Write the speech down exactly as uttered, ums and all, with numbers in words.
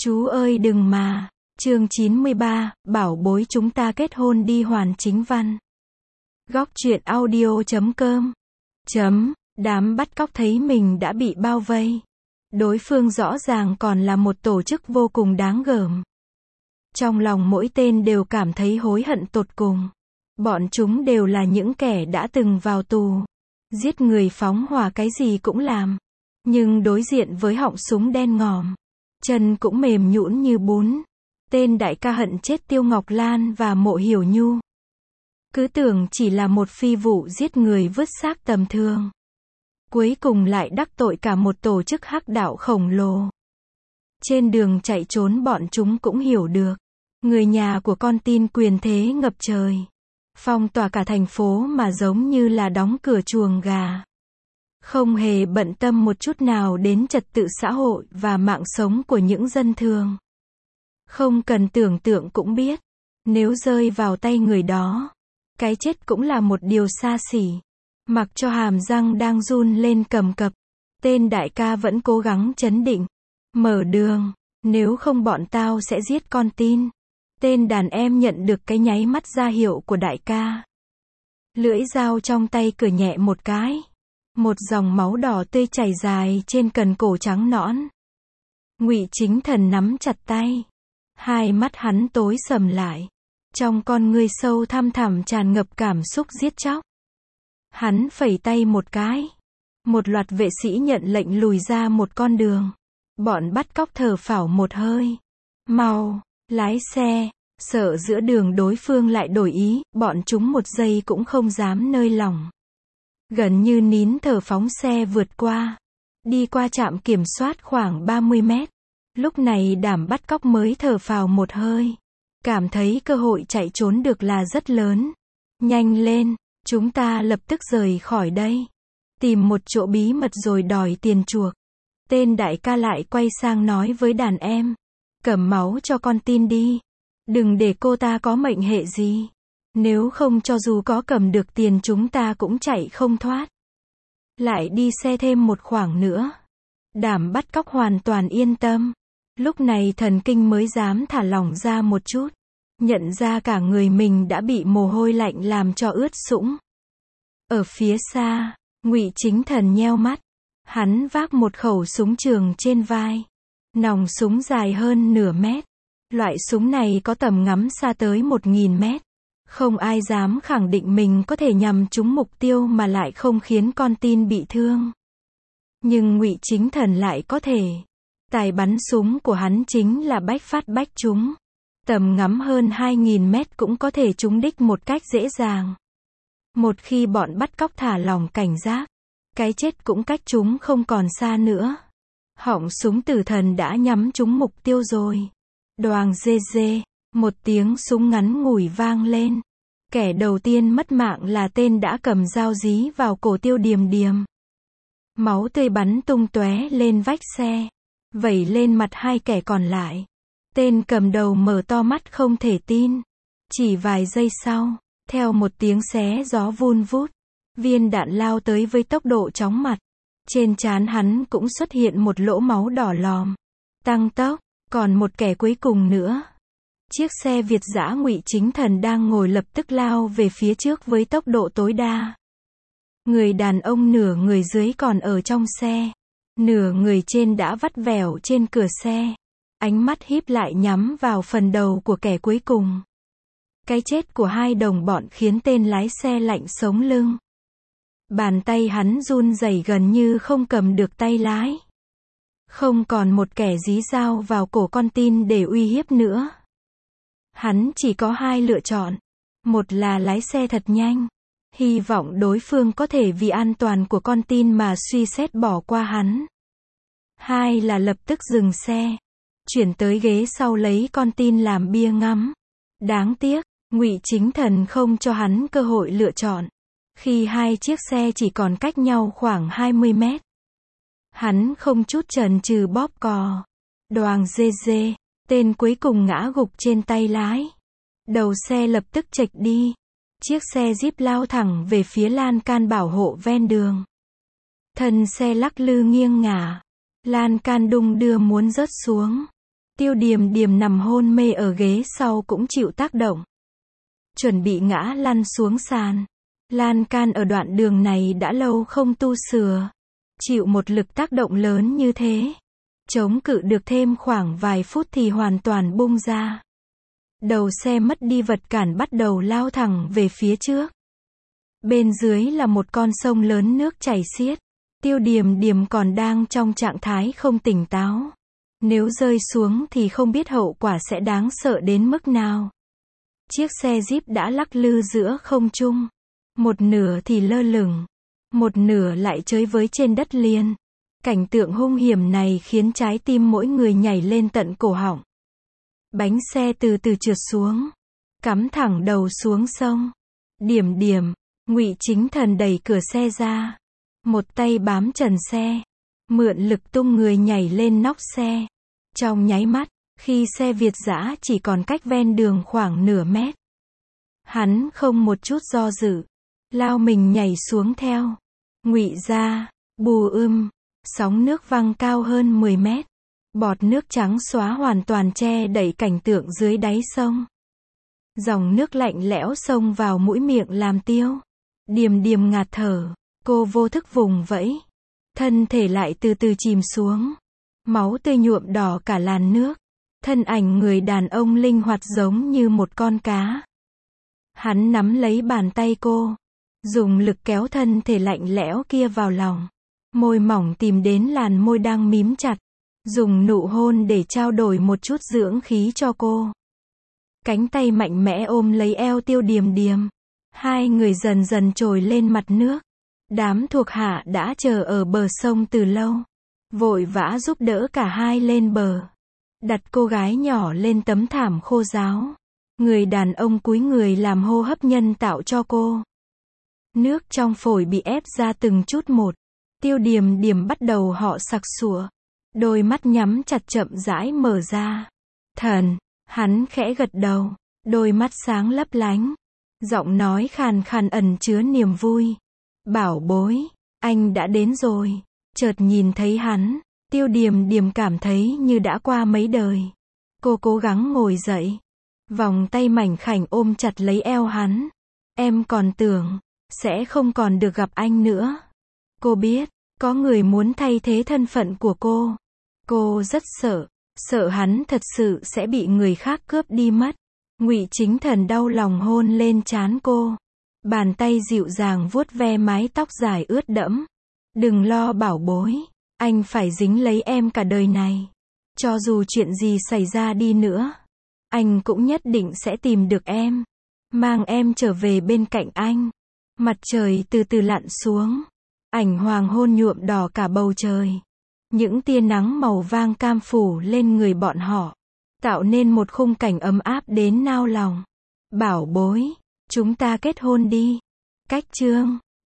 Chú ơi đừng mà. Chương chín mươi ba, bảo bối chúng ta kết hôn đi. Hoàn Chính Văn. Góc truyện audio chấm com. Chấm, đám bắt cóc thấy mình đã bị bao vây. Đối phương rõ ràng còn là một tổ chức vô cùng đáng gờm. Trong lòng mỗi tên đều cảm thấy hối hận tột cùng. Bọn chúng đều là những kẻ đã từng vào tù. Giết người phóng hỏa cái gì cũng làm. Nhưng đối diện với họng súng đen ngòm, chân cũng mềm nhũn như bún. Tên đại ca hận chết Tiêu Ngọc Lan và Mộ Hiểu Nhu. Cứ tưởng chỉ là một phi vụ giết người vứt xác tầm thường. Cuối cùng lại đắc tội cả một tổ chức hắc đạo khổng lồ. Trên đường chạy trốn bọn chúng cũng hiểu được. Người nhà của con tin quyền thế ngập trời. Phong tỏa cả thành phố mà giống như là đóng cửa chuồng gà. Không hề bận tâm một chút nào đến trật tự xã hội và mạng sống của những dân thường. Không cần tưởng tượng cũng biết. Nếu rơi vào tay người đó, cái chết cũng là một điều xa xỉ. Mặc cho hàm răng đang run lên cầm cập, tên đại ca vẫn cố gắng trấn định. Mở đường, nếu không bọn tao sẽ giết con tin. Tên đàn em nhận được cái nháy mắt ra hiệu của đại ca. Lưỡi dao trong tay cử nhẹ một cái. Một dòng máu đỏ tươi chảy dài trên cần cổ trắng nõn. Ngụy Chính Thần nắm chặt tay. Hai mắt hắn tối sầm lại. Trong con ngươi sâu thăm thẳm tràn ngập cảm xúc giết chóc. Hắn phẩy tay một cái. Một loạt vệ sĩ nhận lệnh lùi ra một con đường. Bọn bắt cóc thở phào một hơi. Mau, lái xe. Sợ giữa đường đối phương lại đổi ý, bọn chúng một giây cũng không dám nơi lỏng. Gần như nín thở phóng xe vượt qua. Đi qua trạm kiểm soát khoảng ba mươi mét. Lúc này đám bắt cóc mới thở phào một hơi. Cảm thấy cơ hội chạy trốn được là rất lớn. Nhanh lên, chúng ta lập tức rời khỏi đây. Tìm một chỗ bí mật rồi đòi tiền chuộc. Tên đại ca lại quay sang nói với đàn em. Cầm máu cho con tin đi. Đừng để cô ta có mệnh hệ gì. Nếu không cho dù có cầm được tiền chúng ta cũng chạy không thoát. Lại đi xe thêm một khoảng nữa. Đám bắt cóc hoàn toàn yên tâm. Lúc này thần kinh mới dám thả lỏng ra một chút. Nhận ra cả người mình đã bị mồ hôi lạnh làm cho ướt sũng. Ở phía xa, Ngụy Chính Thần nheo mắt. Hắn vác một khẩu súng trường trên vai. Nòng súng dài hơn nửa mét. Loại súng này có tầm ngắm xa tới một nghìn mét. Không ai dám khẳng định mình có thể nhằm trúng mục tiêu mà lại không khiến con tin bị thương. Nhưng Ngụy Chính Thần lại có thể. Tài bắn súng của hắn chính là bách phát bách trúng. Tầm ngắm hơn hai nghìn mét cũng có thể trúng đích một cách dễ dàng. Một khi bọn bắt cóc thả lỏng cảnh giác, cái chết cũng cách chúng không còn xa nữa. Họng súng tử thần đã nhắm trúng mục tiêu rồi. Đoàng dê dê, một tiếng súng ngắn ngủi vang lên. Kẻ đầu tiên mất mạng là tên đã cầm dao dí vào cổ Tiêu Điềm Điềm. Máu tươi bắn tung tóe lên vách xe, vẩy lên mặt hai kẻ còn lại. Tên cầm đầu mở to mắt không thể tin. Chỉ vài giây sau, theo một tiếng xé gió vun vút, viên đạn lao tới với tốc độ chóng mặt. Trên trán hắn cũng xuất hiện một lỗ máu đỏ lòm. Tăng tốc, còn một kẻ cuối cùng nữa. Chiếc xe Việt dã Ngụy Chính Thần đang ngồi lập tức lao về phía trước với tốc độ tối đa. Người đàn ông nửa người dưới còn ở trong xe. Nửa người trên đã vắt vẻo trên cửa xe. Ánh mắt híp lại nhắm vào phần đầu của kẻ cuối cùng. Cái chết của hai đồng bọn khiến tên lái xe lạnh sống lưng. Bàn tay hắn run rẩy gần như không cầm được tay lái. Không còn một kẻ dí dao vào cổ con tin để uy hiếp nữa. Hắn chỉ có hai lựa chọn. Một là lái xe thật nhanh. Hy vọng đối phương có thể vì an toàn của con tin mà suy xét bỏ qua hắn. Hai là lập tức dừng xe. Chuyển tới ghế sau lấy con tin làm bia ngắm. Đáng tiếc, Ngụy Chính Thần không cho hắn cơ hội lựa chọn. Khi hai chiếc xe chỉ còn cách nhau khoảng hai mươi mét. Hắn không chút chần chừ bóp cò. Đoàng dê dê, tên cuối cùng ngã gục trên tay lái. Đầu xe lập tức chệch đi. Chiếc xe Jeep lao thẳng về phía lan can bảo hộ ven đường. Thân xe lắc lư nghiêng ngả. Lan can đung đưa muốn rớt xuống. Tiêu Điềm Điềm nằm hôn mê ở ghế sau cũng chịu tác động. Chuẩn bị ngã lăn xuống sàn. Lan can ở đoạn đường này đã lâu không tu sửa. Chịu một lực tác động lớn như thế. Chống cự được thêm khoảng vài phút thì hoàn toàn bung ra. Đầu xe mất đi vật cản bắt đầu lao thẳng về phía trước. Bên dưới là một con sông lớn nước chảy xiết. Tiêu Điềm Điềm còn đang trong trạng thái không tỉnh táo. Nếu rơi xuống thì không biết hậu quả sẽ đáng sợ đến mức nào. Chiếc xe Jeep đã lắc lư giữa không trung. Một nửa thì lơ lửng. Một nửa lại chới với trên đất liền. Cảnh tượng hung hiểm này khiến trái tim mỗi người nhảy lên tận cổ họng. Bánh xe từ từ trượt xuống. Cắm thẳng đầu xuống sông. Điềm Điềm, Ngụy Chính Thần đẩy cửa xe ra. Một tay bám trần xe. Mượn lực tung người nhảy lên nóc xe. Trong nháy mắt, khi xe Việt dã chỉ còn cách ven đường khoảng nửa mét. Hắn không một chút do dự. Lao mình nhảy xuống theo. Ngụy gia, bù ưm. Sóng nước văng cao hơn mười mét. Bọt nước trắng xóa hoàn toàn che đậy cảnh tượng dưới đáy sông. Dòng nước lạnh lẽo xông vào mũi miệng làm Tiêu Điềm Điềm ngạt thở. Cô vô thức vùng vẫy. Thân thể lại từ từ chìm xuống. Máu tươi nhuộm đỏ cả làn nước. Thân ảnh người đàn ông linh hoạt giống như một con cá. Hắn nắm lấy bàn tay cô. Dùng lực kéo thân thể lạnh lẽo kia vào lòng. Môi mỏng tìm đến làn môi đang mím chặt. Dùng nụ hôn để trao đổi một chút dưỡng khí cho cô. Cánh tay mạnh mẽ ôm lấy eo Tiêu Điềm Điềm. Hai người dần dần trồi lên mặt nước. Đám thuộc hạ đã chờ ở bờ sông từ lâu. Vội vã giúp đỡ cả hai lên bờ. Đặt cô gái nhỏ lên tấm thảm khô ráo. Người đàn ông cúi người làm hô hấp nhân tạo cho cô. Nước trong phổi bị ép ra từng chút một. Tiêu Điềm Điềm bắt đầu họ sặc sụa. Đôi mắt nhắm chặt chậm rãi mở ra. Thần, hắn khẽ gật đầu. Đôi mắt sáng lấp lánh. Giọng nói khàn khàn ẩn chứa niềm vui. Bảo bối, anh đã đến rồi. Chợt nhìn thấy hắn, Tiêu Điềm Điềm cảm thấy như đã qua mấy đời. Cô cố gắng ngồi dậy. Vòng tay mảnh khảnh ôm chặt lấy eo hắn. Em còn tưởng, sẽ không còn được gặp anh nữa. Cô biết, có người muốn thay thế thân phận của cô. Cô rất sợ, sợ hắn thật sự sẽ bị người khác cướp đi mất. Ngụy Chính Thần đau lòng hôn lên trán cô. Bàn tay dịu dàng vuốt ve mái tóc dài ướt đẫm. Đừng lo bảo bối, anh phải dính lấy em cả đời này. Cho dù chuyện gì xảy ra đi nữa, anh cũng nhất định sẽ tìm được em. Mang em trở về bên cạnh anh. Mặt trời từ từ lặn xuống. Ảnh hoàng hôn nhuộm đỏ cả bầu trời. Những tia nắng màu vàng cam phủ lên người bọn họ. Tạo nên một khung cảnh ấm áp đến nao lòng. Bảo bối, chúng ta kết hôn đi. Cách chương